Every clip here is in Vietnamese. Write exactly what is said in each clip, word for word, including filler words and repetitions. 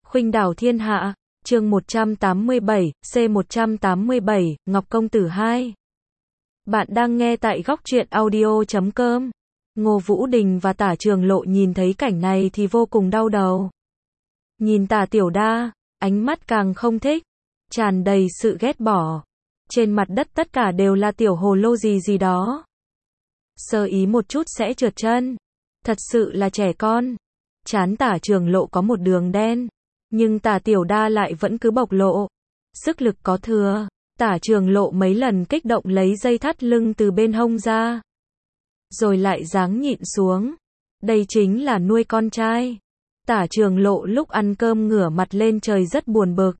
Khuynh đảo thiên hạ, chương một trăm tám mươi bảy, C một trăm tám mươi bảy, Ngọc Công Tử hai. Bạn đang nghe tại góc truyện audio chấm com. Ngô Vũ Đình và Tả Trường Lộ nhìn thấy cảnh này thì vô cùng đau đầu. Nhìn Tả Tiểu Đa, ánh mắt càng không thích, tràn đầy sự ghét bỏ. Trên mặt đất tất cả đều là tiểu hồ lô gì gì đó. Sơ ý một chút sẽ trượt chân. Thật sự là trẻ con. Trán Tả Trường Lộ có một đường đen, nhưng Tả Tiểu Đa lại vẫn cứ bộc lộ. Sức lực có thừa. Tả Trường Lộ mấy lần kích động lấy dây thắt lưng từ bên hông ra, rồi lại giáng nhịn xuống. Đây chính là nuôi con trai. Tả Trường Lộ lúc ăn cơm ngửa mặt lên trời rất buồn bực.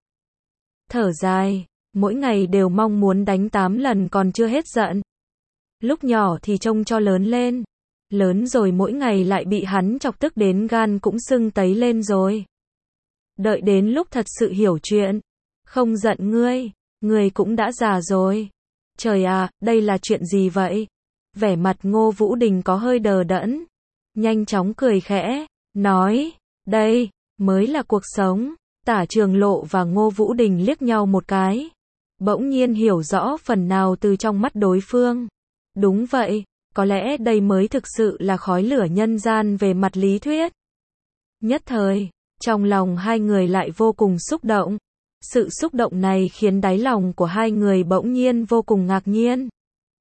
Thở dài, mỗi ngày đều mong muốn đánh tám lần còn chưa hết giận. Lúc nhỏ thì trông cho lớn lên. Lớn rồi mỗi ngày lại bị hắn chọc tức đến gan cũng sưng tấy lên rồi. Đợi đến lúc thật sự hiểu chuyện. Không giận ngươi, ngươi cũng đã già rồi. Trời à, đây là chuyện gì vậy? Vẻ mặt Ngô Vũ Đình có hơi đờ đẫn. Nhanh chóng cười khẽ, nói, đây, mới là cuộc sống. Tả Trường Lộ và Ngô Vũ Đình liếc nhau một cái. Bỗng nhiên hiểu rõ phần nào từ trong mắt đối phương. Đúng vậy, có lẽ đây mới thực sự là khói lửa nhân gian về mặt lý thuyết. Nhất thời, trong lòng hai người lại vô cùng xúc động. Sự xúc động này khiến đáy lòng của hai người bỗng nhiên vô cùng ngạc nhiên.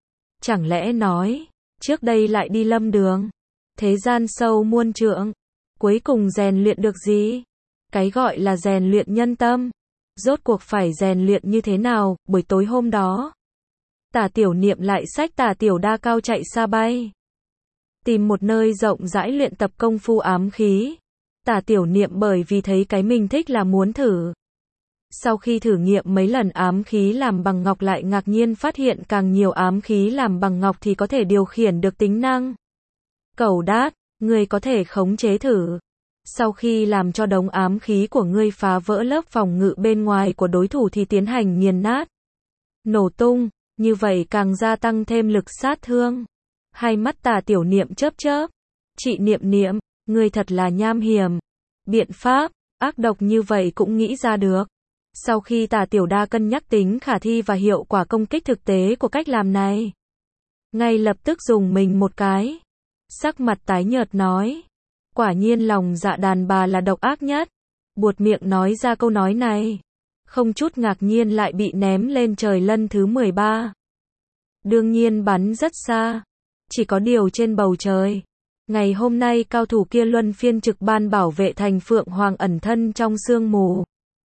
Chẳng lẽ nói, trước đây lại đi lâm đường, thế gian sâu muôn trượng, cuối cùng rèn luyện được gì? Cái gọi là rèn luyện nhân tâm, rốt cuộc phải rèn luyện như thế nào? Buổi tối hôm đó, Tả Tiểu Niệm lại xách Tả Tiểu Đa cao chạy xa bay, tìm một nơi rộng rãi luyện tập công phu ám khí. Tả Tiểu Niệm bởi vì thấy cái mình thích là muốn thử. Sau khi thử nghiệm mấy lần ám khí làm bằng ngọc lại ngạc nhiên phát hiện càng nhiều ám khí làm bằng ngọc thì có thể điều khiển được tính năng. Cẩu đát, ngươi có thể khống chế thử. Sau khi làm cho đống ám khí của ngươi phá vỡ lớp phòng ngự bên ngoài của đối thủ thì tiến hành nghiền nát, nổ tung, như vậy càng gia tăng thêm lực sát thương. Hai mắt Tả Tiểu Niệm chớp chớp. Chị Niệm Niệm, ngươi thật là nham hiểm. Biện pháp ác độc như vậy cũng nghĩ ra được. Sau khi Tả Tiểu Đa cân nhắc tính khả thi và hiệu quả công kích thực tế của cách làm này, ngay lập tức dùng mình một cái. Sắc mặt tái nhợt nói, quả nhiên lòng dạ đàn bà là độc ác nhất. Buột miệng nói ra câu nói này, không chút ngạc nhiên lại bị ném lên trời lần thứ mười ba. Đương nhiên bắn rất xa, chỉ có điều trên bầu trời. Ngày hôm nay cao thủ kia luân phiên trực ban bảo vệ thành Phượng Hoàng ẩn thân trong sương mù.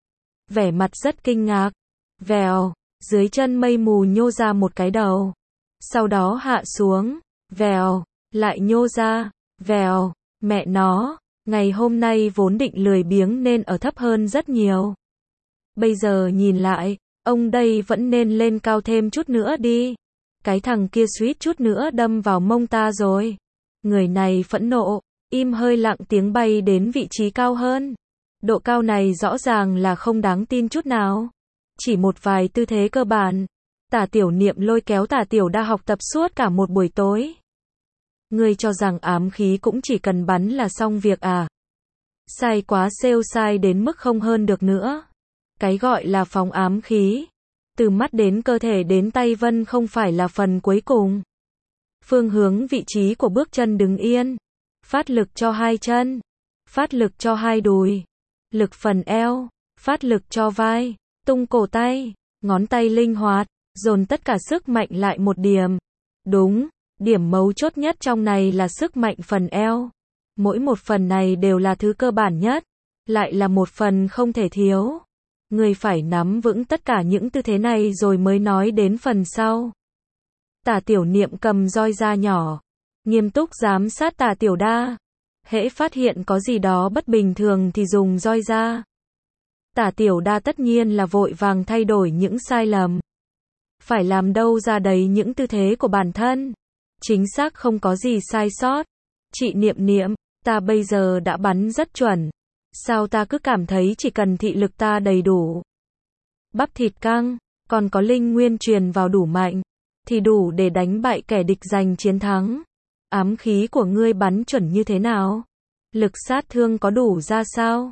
Vẻ mặt rất kinh ngạc. Vèo, dưới chân mây mù nhô ra một cái đầu. Sau đó hạ xuống. Vèo, lại nhô ra. Vèo, mẹ nó, ngày hôm nay vốn định lười biếng nên ở thấp hơn rất nhiều. Bây giờ nhìn lại, ông đây vẫn nên lên cao thêm chút nữa đi. Cái thằng kia suýt chút nữa đâm vào mông ta rồi. Người này phẫn nộ, im hơi lặng tiếng bay đến vị trí cao hơn. Độ cao này rõ ràng là không đáng tin chút nào. Chỉ một vài tư thế cơ bản. Tả Tiểu Niệm lôi kéo Tả Tiểu Đa học tập suốt cả một buổi tối. Ngươi cho rằng ám khí cũng chỉ cần bắn là xong việc à? Sai quá xêu sai đến mức không hơn được nữa. Cái gọi là phóng ám khí, từ mắt đến cơ thể đến tay vân không phải là phần cuối cùng. Phương hướng vị trí của bước chân đứng yên. Phát lực cho hai chân. Phát lực cho hai đùi. Lực phần eo, phát lực cho vai, tung cổ tay, ngón tay linh hoạt, dồn tất cả sức mạnh lại một điểm. Đúng, điểm mấu chốt nhất trong này là sức mạnh phần eo. Mỗi một phần này đều là thứ cơ bản nhất, lại là một phần không thể thiếu. Người phải nắm vững tất cả những tư thế này rồi mới nói đến phần sau. Tả Tiểu Niệm cầm roi da nhỏ, nghiêm túc giám sát Tả Tiểu Đa. Hễ phát hiện có gì đó bất bình thường thì dùng roi ra. Tả Tiểu Đa tất nhiên là vội vàng thay đổi những sai lầm. Phải làm đâu ra đấy những tư thế của bản thân. Chính xác không có gì sai sót. Chị Niệm Niệm, ta bây giờ đã bắn rất chuẩn. Sao ta cứ cảm thấy chỉ cần thị lực ta đầy đủ, bắp thịt căng, còn có linh nguyên truyền vào đủ mạnh, thì đủ để đánh bại kẻ địch giành chiến thắng. Ám khí của ngươi bắn chuẩn như thế nào? Lực sát thương có đủ ra sao?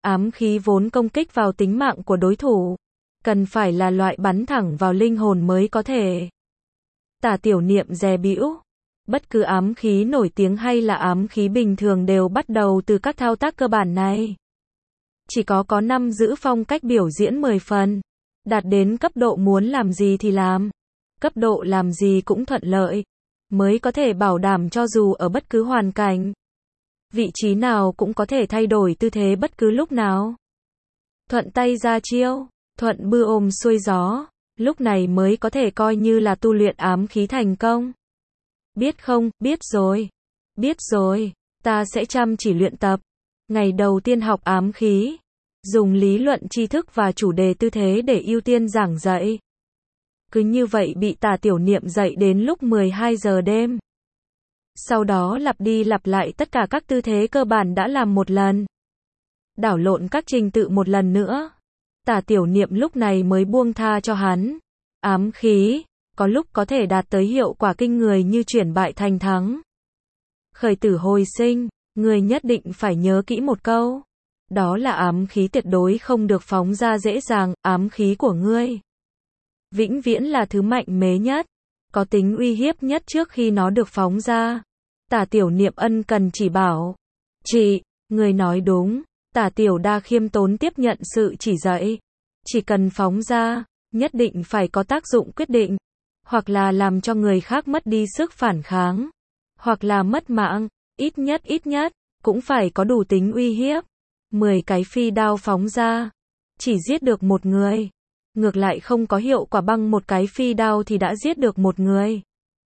Ám khí vốn công kích vào tính mạng của đối thủ, cần phải là loại bắn thẳng vào linh hồn mới có thể. Tả Tiểu Niệm dè bĩu. Bất cứ ám khí nổi tiếng hay là ám khí bình thường đều bắt đầu từ các thao tác cơ bản này. Chỉ có có năm giữ phong cách biểu diễn mười phần. Đạt đến cấp độ muốn làm gì thì làm. Cấp độ làm gì cũng thuận lợi. Mới có thể bảo đảm cho dù ở bất cứ hoàn cảnh. Vị trí nào cũng có thể thay đổi tư thế bất cứ lúc nào. Thuận tay ra chiêu, thuận bư ôm xuôi gió. Lúc này mới có thể coi như là tu luyện ám khí thành công. Biết không, biết rồi. Biết rồi, ta sẽ chăm chỉ luyện tập. Ngày đầu tiên học ám khí, dùng lý luận tri thức và chủ đề tư thế để ưu tiên giảng dạy. Cứ như vậy bị Tả Tiểu Niệm dạy đến lúc mười hai giờ đêm. Sau đó lặp đi lặp lại tất cả các tư thế cơ bản đã làm một lần. Đảo lộn các trình tự một lần nữa. Tả Tiểu Niệm lúc này mới buông tha cho hắn. Ám khí, có lúc có thể đạt tới hiệu quả kinh người như chuyển bại thành thắng. Khởi tử hồi sinh, ngươi nhất định phải nhớ kỹ một câu. Đó là ám khí tuyệt đối không được phóng ra dễ dàng, ám khí của ngươi vĩnh viễn là thứ mạnh mẽ nhất, có tính uy hiếp nhất trước khi nó được phóng ra. Tả Tiểu Niệm ân cần chỉ bảo. Chị, người nói đúng. Tả Tiểu Đa khiêm tốn tiếp nhận sự chỉ dạy. Chỉ cần phóng ra, nhất định phải có tác dụng quyết định. Hoặc là làm cho người khác mất đi sức phản kháng. Hoặc là mất mạng, ít nhất ít nhất, cũng phải có đủ tính uy hiếp. mười cái phi đao phóng ra, chỉ giết được một người. Ngược lại không có hiệu quả bằng một cái phi đao thì đã giết được một người.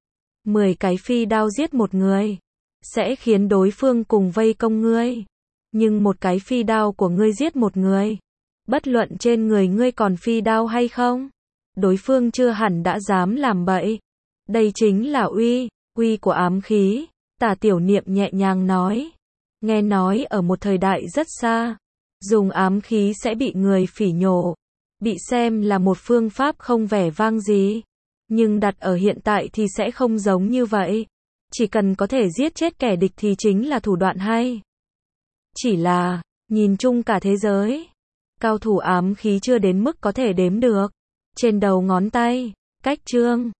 mười cái phi đao giết một người, sẽ khiến đối phương cùng vây công ngươi. Nhưng một cái phi đao của ngươi giết một người, bất luận trên người ngươi còn phi đao hay không, đối phương chưa hẳn đã dám làm bậy. Đây chính là uy, uy của ám khí. Tả Tiểu Niệm nhẹ nhàng nói. Nghe nói ở một thời đại rất xa, dùng ám khí sẽ bị người phỉ nhổ, bị xem là một phương pháp không vẻ vang gì. Nhưng đặt ở hiện tại thì sẽ không giống như vậy. Chỉ cần có thể giết chết kẻ địch thì chính là thủ đoạn hay. Chỉ là, nhìn chung cả thế giới, cao thủ ám khí chưa đến mức có thể đếm được trên đầu ngón tay. Cách chương